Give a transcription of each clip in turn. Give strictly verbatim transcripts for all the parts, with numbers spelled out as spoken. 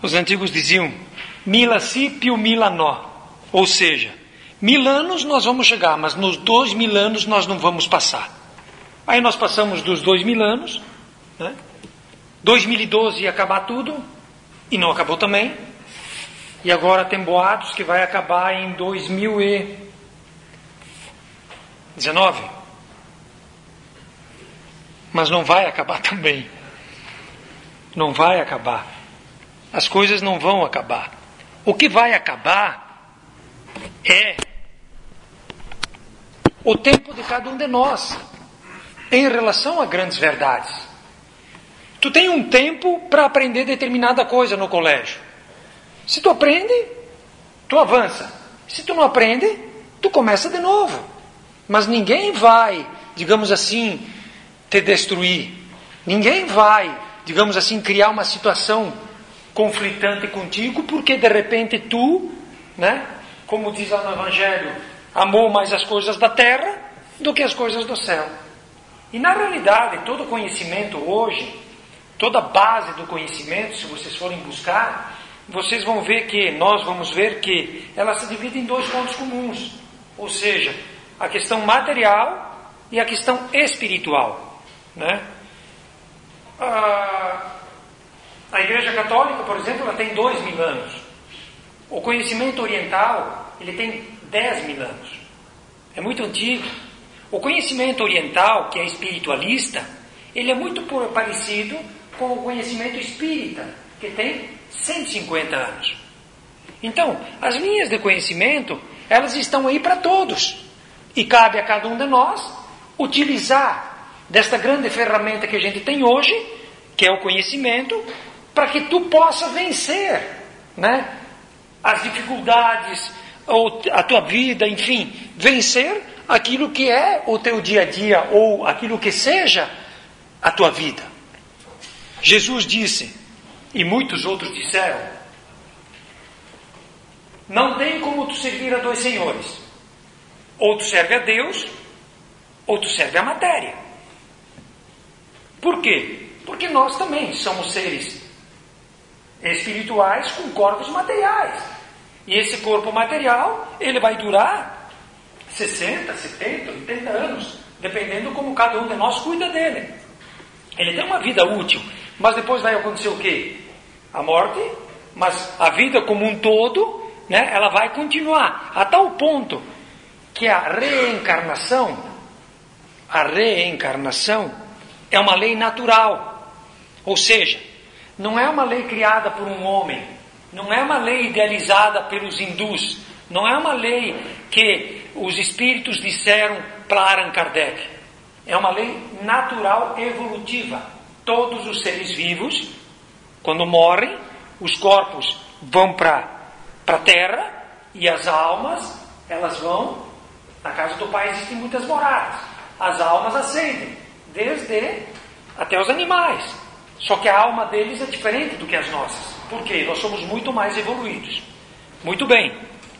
Os antigos diziam, mila si più mila no. Ou seja, mil anos nós vamos chegar, mas nos dois mil anos nós não vamos passar. Aí nós passamos dos dois mil anos, né? dois mil e doze ia acabar tudo, e não acabou também. E agora tem boatos que vai acabar em dois mil e dezenove. Mas não vai acabar também. Não vai acabar. As coisas não vão acabar. O que vai acabar é o tempo de cada um de nós em relação a grandes verdades. Tu tem um tempo para aprender determinada coisa no colégio. Se tu aprende, tu avança. Se tu não aprende, tu começa de novo. Mas ninguém vai, digamos assim, te destruir. Ninguém vai, digamos assim, criar uma situação conflitante contigo, porque de repente tu, né, como diz lá no Evangelho, amou mais as coisas da terra do que as coisas do céu. E na realidade, todo conhecimento hoje, toda a base do conhecimento, se vocês forem buscar, vocês vão ver que, nós vamos ver que ela se divide em dois pontos comuns. Ou seja, a questão material e a questão espiritual, né? A, a Igreja Católica, por exemplo, ela tem dois mil anos. O conhecimento oriental, ele tem dez mil anos. É muito antigo. O conhecimento oriental, que é espiritualista, ele é muito parecido com o conhecimento espírita, que tem cento e cinquenta anos. Então, as linhas de conhecimento, elas estão aí para todos. E cabe a cada um de nós utilizar desta grande ferramenta que a gente tem hoje, que é o conhecimento, para que tu possa vencer, né, as dificuldades, ou a tua vida, enfim, vencer aquilo que é o teu dia a dia, ou aquilo que seja a tua vida. Jesus disse, e muitos outros disseram, não tem como tu servir a dois senhores. Ou tu serve a Deus, ou tu serve a matéria. Por quê? Porque nós também somos seres espirituais com corpos materiais. E esse corpo material, ele vai durar sessenta, setenta, oitenta anos, dependendo como cada um de nós cuida dele. Ele tem uma vida útil, mas depois vai acontecer o quê? A morte, mas a vida como um todo, né, ela vai continuar, a tal ponto que a reencarnação, a reencarnação é uma lei natural. Ou seja, não é uma lei criada por um homem, não é uma lei idealizada pelos hindus, não é uma lei que os espíritos disseram para Allan Kardec. É uma lei natural evolutiva. Todos os seres vivos, quando morrem, os corpos vão para a terra e as almas, elas vão, na casa do Pai existem muitas moradas. As almas ascendem, desde até os animais. Só que a alma deles é diferente do que as nossas. Por quê? Nós somos muito mais evoluídos. Muito bem.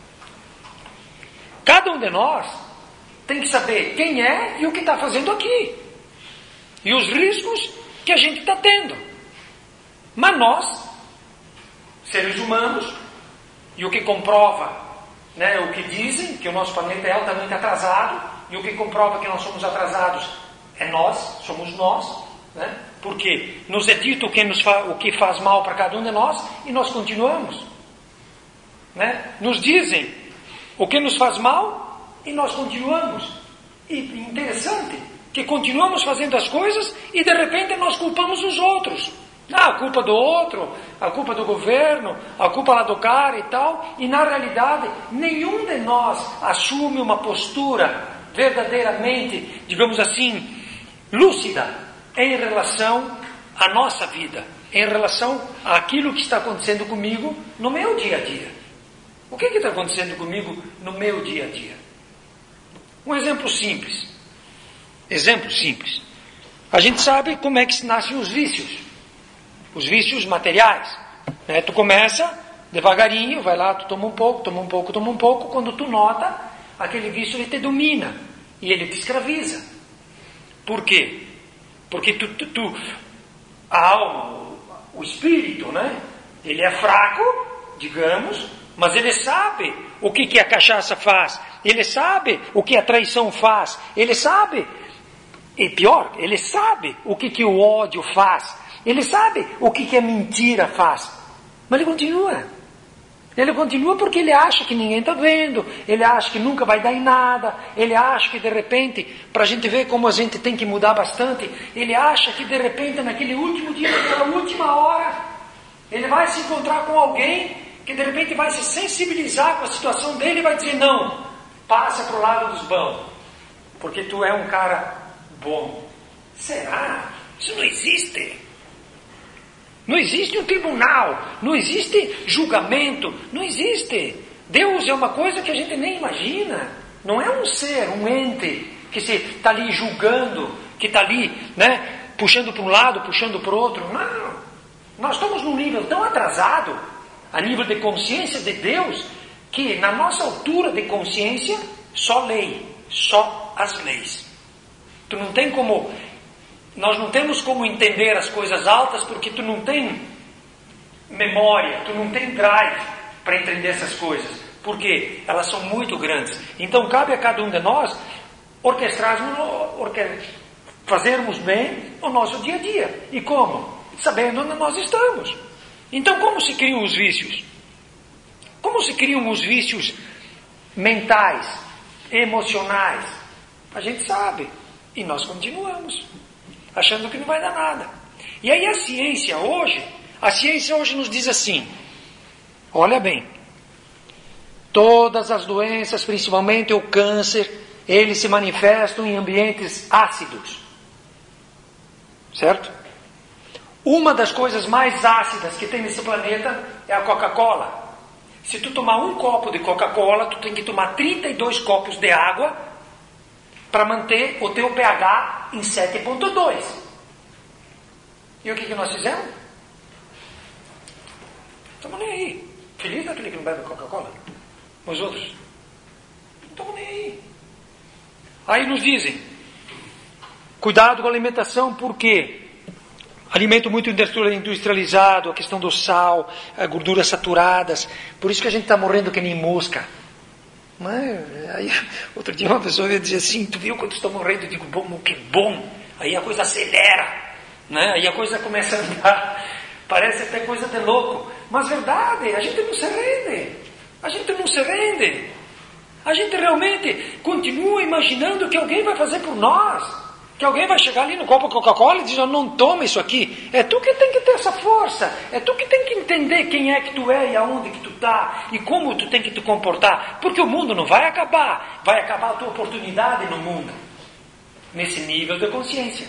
Cada um de nós tem que saber quem é e o que está fazendo aqui. E os riscos que a gente está tendo. Mas nós, seres humanos, e o que comprova, né, o que dizem, que o nosso planeta é altamente atrasado, e o que comprova que nós somos atrasados é nós, somos nós, né? Porque nos é dito o que, nos fa- o que faz mal para cada um de nós, e nós continuamos. Né? Nos dizem o que nos faz mal, e nós continuamos. E interessante, que continuamos fazendo as coisas, e de repente nós culpamos os outros. Ah, a culpa do outro, a culpa do governo, a culpa lá do cara e tal, e na realidade nenhum de nós assume uma postura verdadeiramente, digamos assim, lúcida em relação à nossa vida, em relação àquilo que está acontecendo comigo no meu dia a dia. O que que está acontecendo comigo no meu dia a dia? Um exemplo simples. Exemplo simples. A gente sabe como é que se nascem os vícios. Os vícios materiais. Né? Tu começa devagarinho, vai lá, tu toma um pouco, toma um pouco, toma um pouco. Quando tu nota, aquele vício ele te domina. E ele te escraviza. Por quê? Porque tu, tu, tu, a alma, o espírito, né? Ele é fraco, digamos, mas ele sabe o que, que a cachaça faz. Ele sabe o que a traição faz. Ele sabe, e pior, ele sabe o que, que o ódio faz. Ele sabe o que, que a mentira faz. Mas ele continua. Ele continua porque ele acha que ninguém está vendo. Ele acha que nunca vai dar em nada. Ele acha que de repente, para a gente ver como a gente tem que mudar bastante, ele acha que de repente naquele último dia, naquela última hora, ele vai se encontrar com alguém que de repente vai se sensibilizar com a situação dele e vai dizer, não, passa para o lado dos bons, porque tu é um cara bom. Será? Isso não existe. Não existe um tribunal, não existe julgamento, não existe. Deus é uma coisa que a gente nem imagina. Não é um ser, um ente que está ali julgando, que está ali, né, puxando para um lado, puxando para o outro. Não. Nós estamos num nível tão atrasado, a nível de consciência de Deus, que na nossa altura de consciência, só lei, só as leis. Tu não tem como... Nós não temos como entender as coisas altas porque tu não tem memória, tu não tem drive para entender essas coisas. Por quê? Elas são muito grandes. Então cabe a cada um de nós orquestrarmos, orque... fazermos bem o nosso dia a dia. E como? Sabendo onde nós estamos. Então como se criam os vícios? Como se criam os vícios mentais, emocionais? A gente sabe. E nós continuamos achando que não vai dar nada. E aí a ciência hoje, a ciência hoje nos diz assim, olha bem, todas as doenças, principalmente o câncer, eles se manifestam em ambientes ácidos. Certo? Uma das coisas mais ácidas que tem nesse planeta é a Coca-Cola. Se tu tomar um copo de Coca-Cola, tu tem que tomar trinta e dois copos de água para manter o teu pH em sete ponto dois. E o que, que nós fizemos? Estamos nem aí. Feliz daquele que não bebe Coca-Cola. Os outros? Não estamos nem aí. Aí nos dizem, cuidado com a alimentação, por quê? Alimento muito industrializado, a questão do sal, gorduras saturadas. Por isso que a gente está morrendo que nem mosca. Mas, aí, outro dia uma pessoa veio dizer assim, tu viu quando estou morrendo? Eu digo, bom, que bom. Aí a coisa acelera, né? Aí a coisa começa a andar. Parece até coisa de louco. Mas verdade, a gente não se rende. A gente não se rende. A gente realmente continua imaginando que alguém vai fazer por nós. Que alguém vai chegar ali no copo Coca-Cola e dizer, não toma isso aqui. É tu que tem que ter essa força. É tu que tem que entender quem é que tu é e aonde que tu está. E como tu tem que te comportar. Porque o mundo não vai acabar. Vai acabar a tua oportunidade no mundo. Nesse nível de consciência.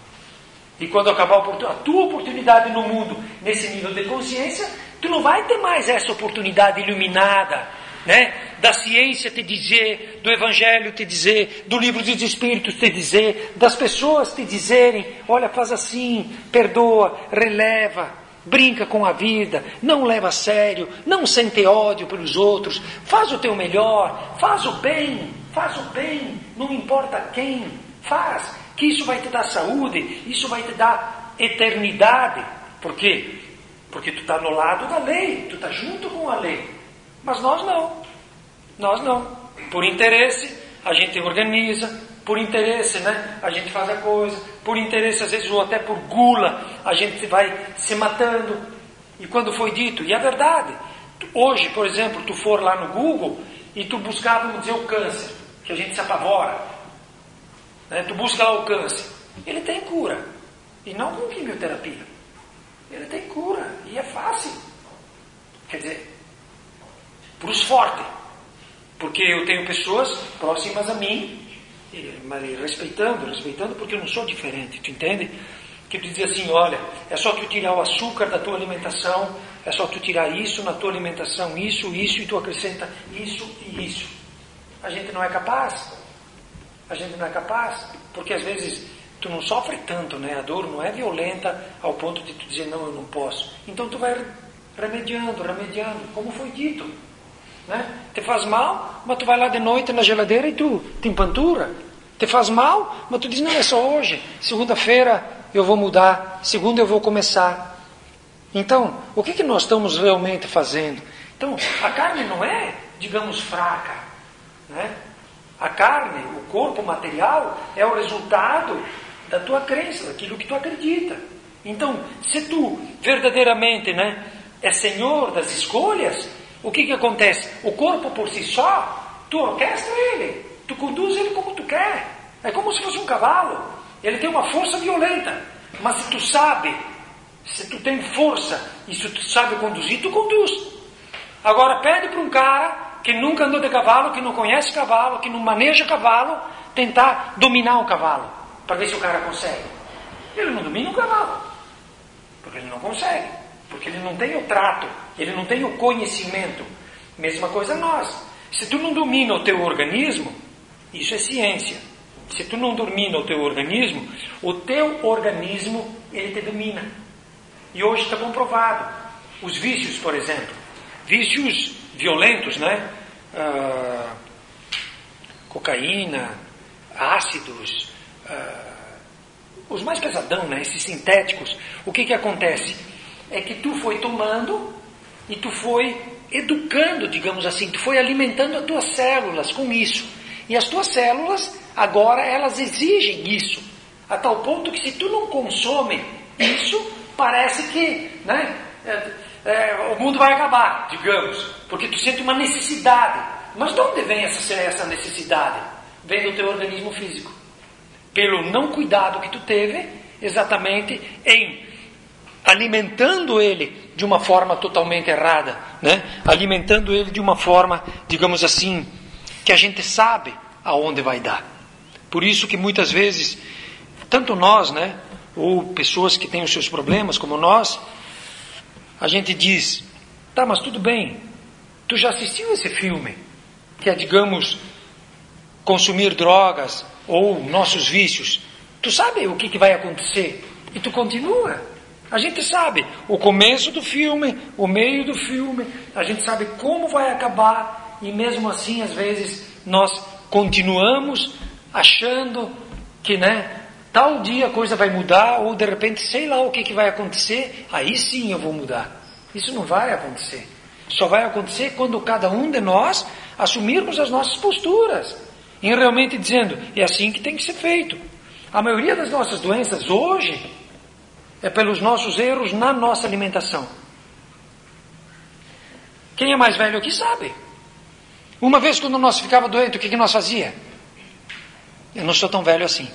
E quando acabar a tua oportunidade no mundo, nesse nível de consciência, tu não vai ter mais essa oportunidade iluminada, né? Da ciência te dizer, do Evangelho te dizer, do livro dos Espíritos te dizer, das pessoas te dizerem, olha, faz assim, perdoa, releva, brinca com a vida, não leva a sério, não sente ódio pelos outros, faz o teu melhor, faz o bem, faz o bem, não importa quem, faz, que isso vai te dar saúde, isso vai te dar eternidade. Por quê? Porque tu está no lado da lei, tu está junto com a lei. Mas nós não. Nós não. Por interesse, a gente organiza. Por interesse, né? A gente faz a coisa. Por interesse, às vezes, ou até por gula, a gente vai se matando. E quando foi dito, e é verdade. Hoje, por exemplo, tu for lá no Google e tu buscar, vamos dizer, o câncer, que a gente se apavora. Né? Tu busca lá o câncer. Ele tem cura. E não com quimioterapia. Ele tem cura. E é fácil. Quer dizer... para os fortes, porque eu tenho pessoas próximas a mim, mas respeitando, respeitando, porque eu não sou diferente, tu entende? Que tu diz assim, olha, é só tu tirar o açúcar da tua alimentação, é só tu tirar isso na tua alimentação, isso, isso, e tu acrescenta isso e isso. A gente não é capaz, a gente não é capaz, porque às vezes tu não sofre tanto, né? A dor não é violenta ao ponto de tu dizer, não, eu não posso. Então tu vai remediando, remediando, como foi dito. Né? Te faz mal, mas tu vai lá de noite na geladeira e tu te empantura. Te faz mal, mas tu diz, não, é só hoje. Segunda-feira eu vou mudar. Segunda eu vou começar. Então, o que, que nós estamos realmente fazendo? Então, a carne não é, digamos, fraca, né? A carne, o corpo material, é o resultado da tua crença, daquilo que tu acredita. Então, se tu verdadeiramente, né, é senhor das escolhas, o que, que acontece? O corpo por si só, tu orquestra ele, tu conduz ele como tu quer. É como se fosse um cavalo. Ele tem uma força violenta, mas se tu sabe, se tu tem força e se tu sabe conduzir, tu conduz. Agora pede para um cara que nunca andou de cavalo, que não conhece cavalo, que não maneja cavalo, tentar dominar o cavalo, para ver se o cara consegue. Ele não domina o cavalo, porque ele não consegue, porque ele não tem o trato, ele não tem o conhecimento. Mesma coisa nós. Se tu não domina o teu organismo, isso é ciência. Se tu não domina o teu organismo, o teu organismo, ele te domina. E hoje está comprovado. Os vícios, por exemplo, vícios violentos, né? Ah, cocaína, ácidos, ah, os mais pesadão, né? Esses sintéticos. O que que acontece? É que tu foi tomando e tu foi educando, digamos assim, tu foi alimentando as tuas células com isso. E as tuas células, agora, elas exigem isso. A tal ponto que se tu não consome isso, parece que, né, é, é, o mundo vai acabar, digamos. Porque tu sente uma necessidade. Mas de onde vem essa, essa necessidade? Vem do teu organismo físico. Pelo não cuidado que tu teve, exatamente em alimentando ele de uma forma totalmente errada, né? Alimentando ele de uma forma, digamos assim, que a gente sabe aonde vai dar. Por isso que muitas vezes, tanto nós, né, ou pessoas que têm os seus problemas, como nós, a gente diz, tá, mas tudo bem, tu já assistiu esse filme, que é, digamos, consumir drogas ou nossos vícios, tu sabe o que, que vai acontecer, e tu continua. A gente sabe o começo do filme, o meio do filme, a gente sabe como vai acabar, e mesmo assim, às vezes, nós continuamos achando que, né, tal dia a coisa vai mudar, ou de repente, sei lá o que, que vai acontecer, aí sim eu vou mudar. Isso não vai acontecer. Só vai acontecer quando cada um de nós assumirmos as nossas posturas, em realmente dizendo, é assim que tem que ser feito. A maioria das nossas doenças hoje é pelos nossos erros na nossa alimentação. Quem é mais velho aqui sabe. Uma vez quando nós ficava doente, o que, que nós fazia? Eu não sou tão velho assim.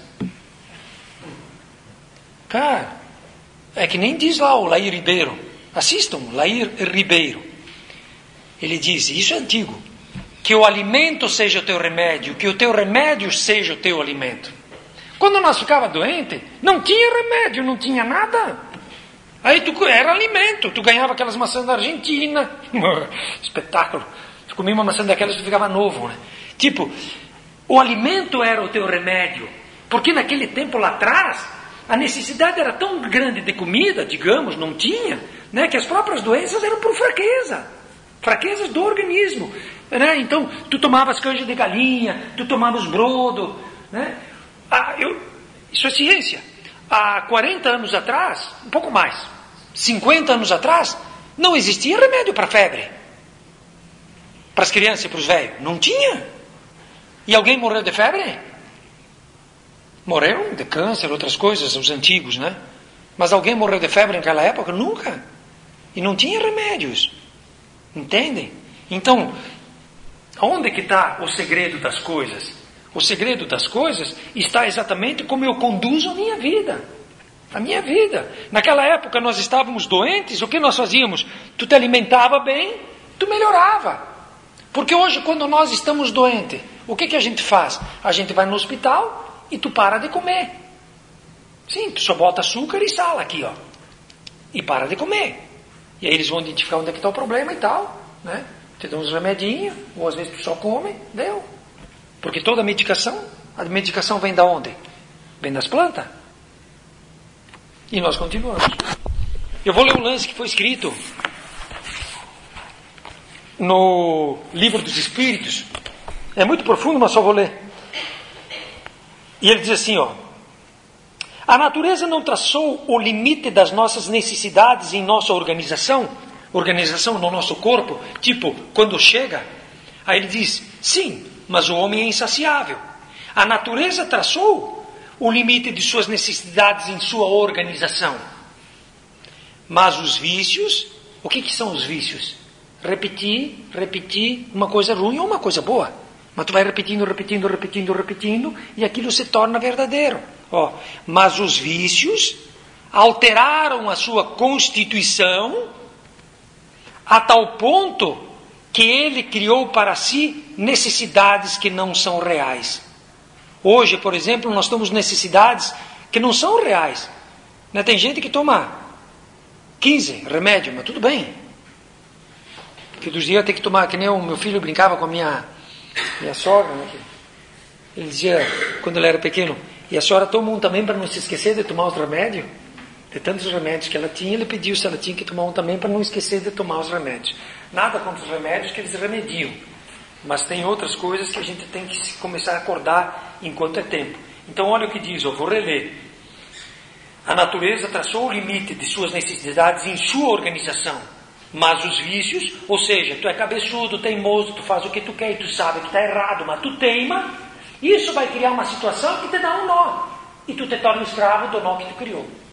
Cara, é que nem diz lá o Lair Ribeiro. Assistam, Lair Ribeiro. Ele diz, isso é antigo, que o alimento seja o teu remédio, que o teu remédio seja o teu alimento. Quando nós ficava doente, não tinha remédio, não tinha nada. Aí tu era alimento, tu ganhava aquelas maçãs da Argentina. Espetáculo. Tu comia uma maçã daquelas e tu ficava novo, né? Tipo, o alimento era o teu remédio. Porque naquele tempo lá atrás, a necessidade era tão grande de comida, digamos, não tinha, né, que as próprias doenças eram por fraqueza. Fraquezas do organismo. Né? Então, tu tomavas canja de galinha, tu tomavas brodo, né? Ah, eu, isso é ciência. Há quarenta anos atrás, um pouco mais, cinquenta anos atrás, não existia remédio para febre. Para as crianças e para os velhos. Não tinha. E alguém morreu de febre? Morreram de câncer, outras coisas, os antigos, né? Mas alguém morreu de febre naquela época? Nunca. E não tinha remédios. Entendem? Então, onde que está o segredo das coisas? O segredo das coisas está exatamente como eu conduzo a minha vida. A minha vida. Naquela época nós estávamos doentes, o que nós fazíamos? Tu te alimentava bem, tu melhorava. Porque hoje quando nós estamos doentes, o que que a gente faz? A gente vai no hospital e tu para de comer. Sim, tu só bota açúcar e sal aqui, ó. E para de comer. E aí eles vão identificar onde é que está o problema e tal, né? Te dão uns remedinhos, ou às vezes tu só come, deu. Porque toda medicação, a medicação vem da onde? Vem das plantas. E nós continuamos. Eu vou ler um lance que foi escrito no Livro dos Espíritos. É muito profundo, mas só vou ler. E ele diz assim, ó. A natureza não traçou o limite das nossas necessidades em nossa organização, organização no nosso corpo, tipo, quando chega, aí ele diz, sim, mas o homem é insaciável. A natureza traçou o limite de suas necessidades em sua organização. Mas os vícios, o que, que são os vícios? Repetir, repetir uma coisa ruim ou uma coisa boa. Mas tu vai repetindo, repetindo, repetindo, repetindo, e aquilo se torna verdadeiro. Ó, mas os vícios alteraram a sua constituição a tal ponto que ele criou para si necessidades que não são reais. Hoje, por exemplo, nós temos necessidades que não são reais. Né? Tem gente que toma quinze remédios, mas tudo bem. Porque dos dias tem que tomar, que nem o meu filho brincava com a minha, minha sogra, né? Ele dizia, quando ele era pequeno, e a senhora toma um também para não se esquecer de tomar os remédios? De tantos remédios que ela tinha, ele pediu se ela tinha que tomar um também para não esquecer de tomar os remédios. Nada contra os remédios que eles remediam. Mas tem outras coisas que a gente tem que começar a acordar enquanto é tempo. Então olha o que diz, eu vou reler. A natureza traçou o limite de suas necessidades em sua organização. Mas os vícios, ou seja, tu é cabeçudo, teimoso, tu faz o que tu quer e tu sabe que está errado, mas tu teima, isso vai criar uma situação que te dá um nó. E tu te torna escravo do nó que tu criou.